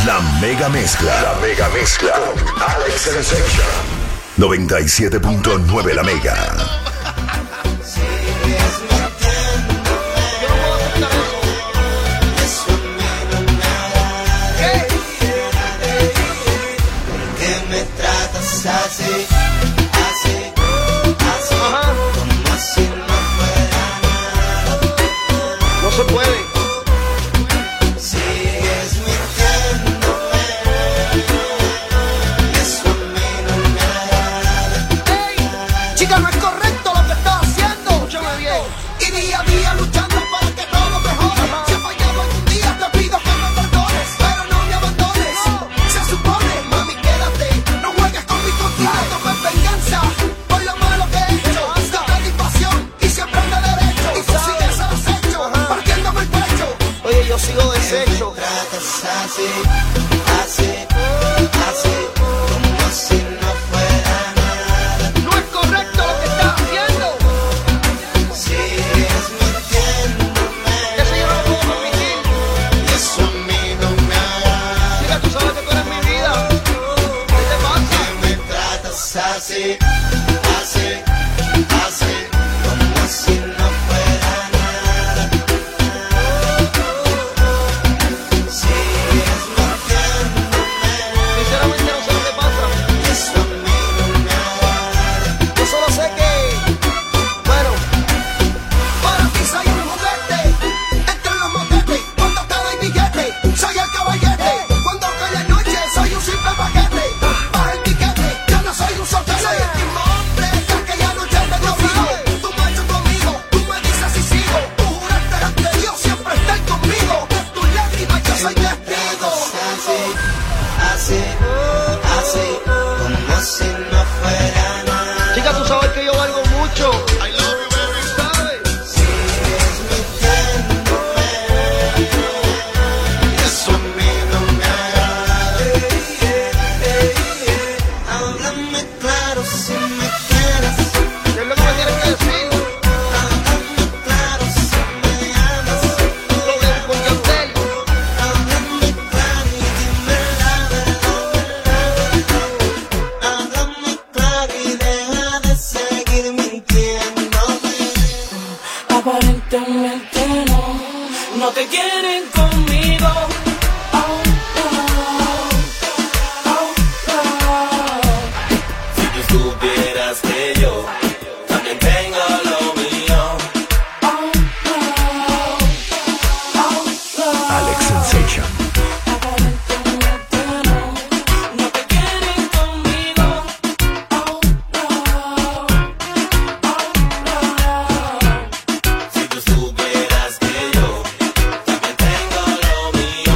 La mega mezcla. La mega mezcla. Con Alex Sensation. 97.9 La Mega. Así, así, así, como si no fuera nada. No se puede. Sigues mintiéndome, y eso a mí no me agrada. Ey, chica, no es correcto lo que estás haciendo. Escúchame bien. Y día a día luchando para que todo mejore. Si he fallado algún día te pido que me perdones, pero no me abandones. Se supone, mami, quédate, no juegues con mi contigo. Toma venganza por lo malo que he hecho. Dame pasión y siempre anda derecho. Y tú sigues al acecho, partiéndome el pecho. Oye, yo sigo deshecho. Me tratas así, así, así, como si no fuera nada. No es correcto lo que estás haciendo. Sigues mintiéndome, Eso yo no lo puedo permitir. y eso a mí no me agrada. Chica, tú sabes que tú eres mi vida. ¿Qué te pasa? Que me tratas así, así, así, como si no fuera nada. Sigues mintiéndome, Sinceramente no sé lo que pasa. y eso a mí no me agrada. Yo solo sé que, bueno, Para ti soy un juguete, entre los motetes, cuando te doy billete, soy el caballete. Cuando cae la noche, soy un simple paquete. Baja el tiquete, ya no soy un soltero. Soy el mismo hombre que aquella noche te dio frío. Tú marchas conmigo, tú me dices si sigo. Tú juraste ante Dios siempre estar conmigo. De tus lágrimas yo soy testigo. Así, así, así, como si no fuera nada. chica, tú sabes que yo valgo mucho. I love you, baby. ¿Sabes? Sigues mintiéndome, y eso a mí no me agrada. Háblame claro si me quieres, ¿Qué es lo que me tienes que decir? háblame claro si me amas. Lo de con Yandel. Háblame claro y dime la verdad. Háblame claro y deja de seguir mintiéndome. Aparentemente no te quieren conmigo. Oh, oh, oh. Si tú supieras que yo también tengo lo mío. Oh, oh, Alex Sensation. aparentemente no te quieren conmigo. Oh, Si tú supieras que yo también tengo lo mío.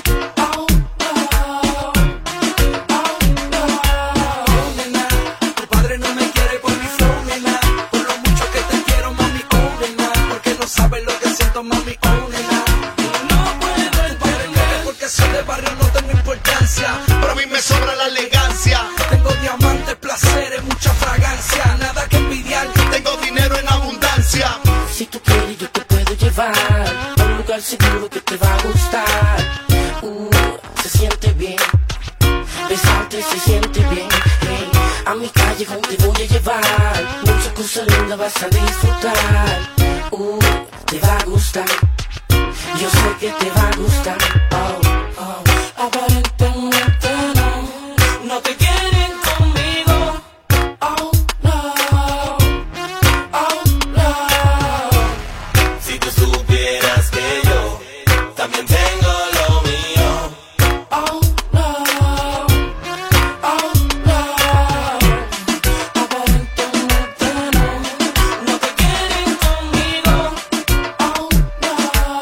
Nena, tu padre no me quiere por mi flow, nena. Por lo mucho que te quiero, mami, oh, nena. Porque no sabes lo que siento, mami, oh, nena. No puedo entender porque soy de barrio, no tengo importancia. Pero a mí me sobra la elegancia. Tengo diamantes, placeres, mucha fragancia. Nada que envidiar. Tengo dinero en abundancia. Si tú quieres, yo te puedo llevar a un lugar seguro que te va a gustar. Se siente bien. Besarte se siente bien. Hey, a mi callejón te voy a llevar. Muchas cosas lindas vas a disfrutar. Te va a gustar. Yo sé que te va a gustar. Oh, oh. Aparentemente no te quieren conmigo. Oh, no. Oh, no. Si tú supieras que yo también tengo lo mío. Oh, no. Oh, no. Aparentemente no te quieren conmigo. Oh, no.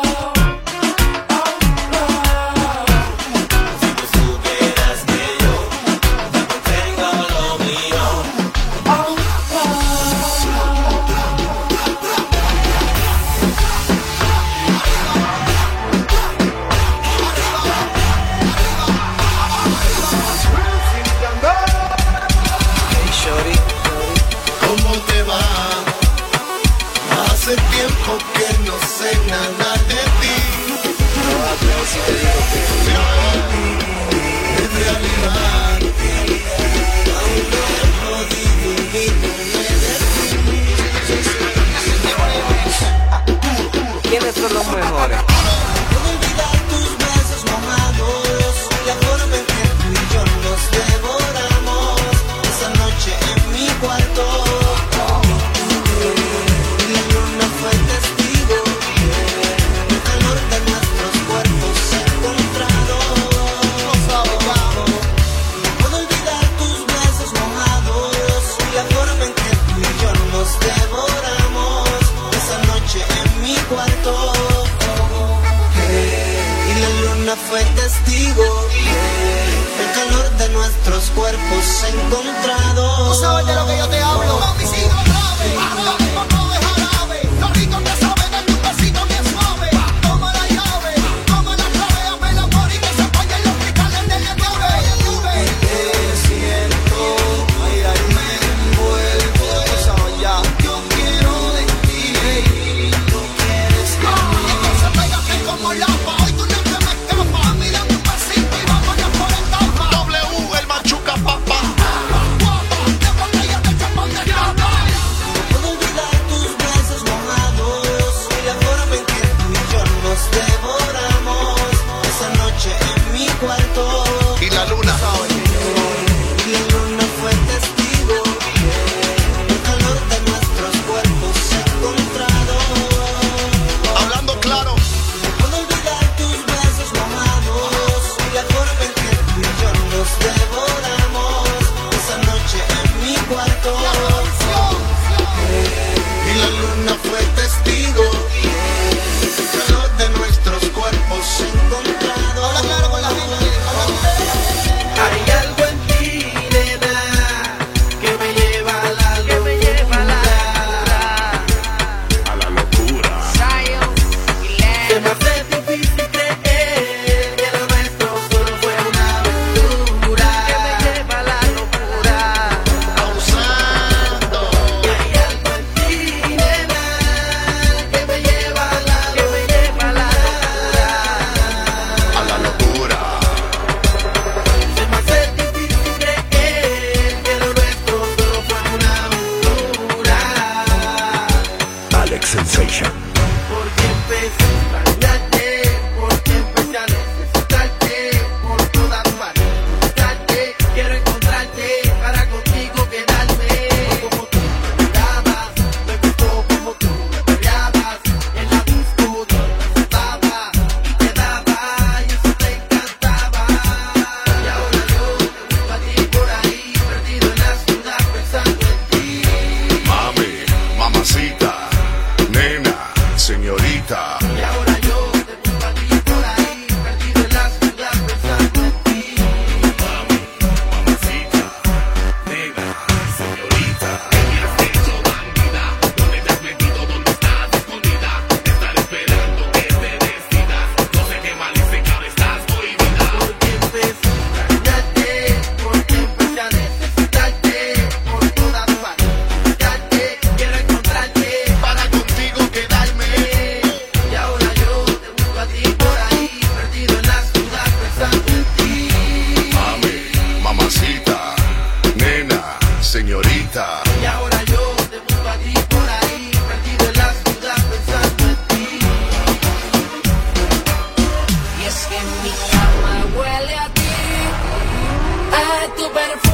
que no sé nada de ti. No hablo si te digo que son los mejores. Puedo olvidar tus besos mojados, la forma en que tú y yo nos devoramos esa noche en mi cuarto. La luna fue testigo del calor de nuestros cuerpos encontrados. Puedo olvidar tus besos mojados, la forma en que tú y yo nos devoramos esa noche en mi cuarto. Y la luna fue testigo del calor de nuestros cuerpos encontrados. ¿Tú sabes de lo que yo te hablo? Mami, sigo grave, lo mismo no es jarabe. Lo rico que sabe darte un besito bien suave. Toma la llave, toma la clave, abre el amor y que se apañen los cristales de la llave. Te siento, me envuelvo, ya. Yo quiero de ti, tú quieres de mí. Entonces pégate como lapa, hoy tú no te me escapas. Mira un pasito y vámonos por etapa. W, el machuca papá. Guapa, de botella de champán de capa. No puedo olvidar tus besos mojados y la forma en que tú y yo nos devoramos esa noche en mi cuarto. Y la luna. Y la luna fue testigo del calor de nuestros cuerpos encontrados. Hablando claro. No puedo olvidar tus besos mojados y la forma en que tú y yo nos devoramos esa noche en mi cuarto. Y la luna fue testigo del calor de nuestros cuerpos encontrados. Habla claro con la gente. Hay algo en ti, nena, que me lleva a la locura. A la locura. Se me hace difícil creer que lo nuestro solo fue una aventura. Que me lleva a la locura. Pausando. Hay algo en ti, nena, que me lleva a la locura. A la locura. Se me hace difícil creer que lo nuestro solo fue una aventura. Alex Sensation. Porque empecé a extrañarte, porque empecé a necesitarte por todas partes. Buscarte, quiero encontrarte para contigo quedarme. Como tú me mirabas, me gustó como tú me peleabas. En la disco yo me soltaba y te daba y eso te encantaba. Y ahora yo te busco a ti por ahí, perdido en la ciudad pensando en ti. Mami, mamacita, nena, señorita. Y ahora yo te busco a ti por ahí, perdido en la ciudad pensando en ti. Mamacita, nena, señorita. ¿Qué me has hecho, bandida? ¿Dónde te has metido? ¿Dónde estás escondida? Te estaré esperando que te decidas. No sé qué mal hice, que ahora estás prohibida. Porque empecé a extrañarte, porque empecé a necesitarte por todas partes. Buscarte, quiero encontrarte Para contigo quedarme. y ahora yo te busco a ti por ahí, perdido en la ciudad pensando en ti. Mami, mamacita, nena, señorita. Y ahora yo te busco a ti por ahí, perdido en la ciudad pensando en ti. Y es que mi cama huele a ti, a tu perfume.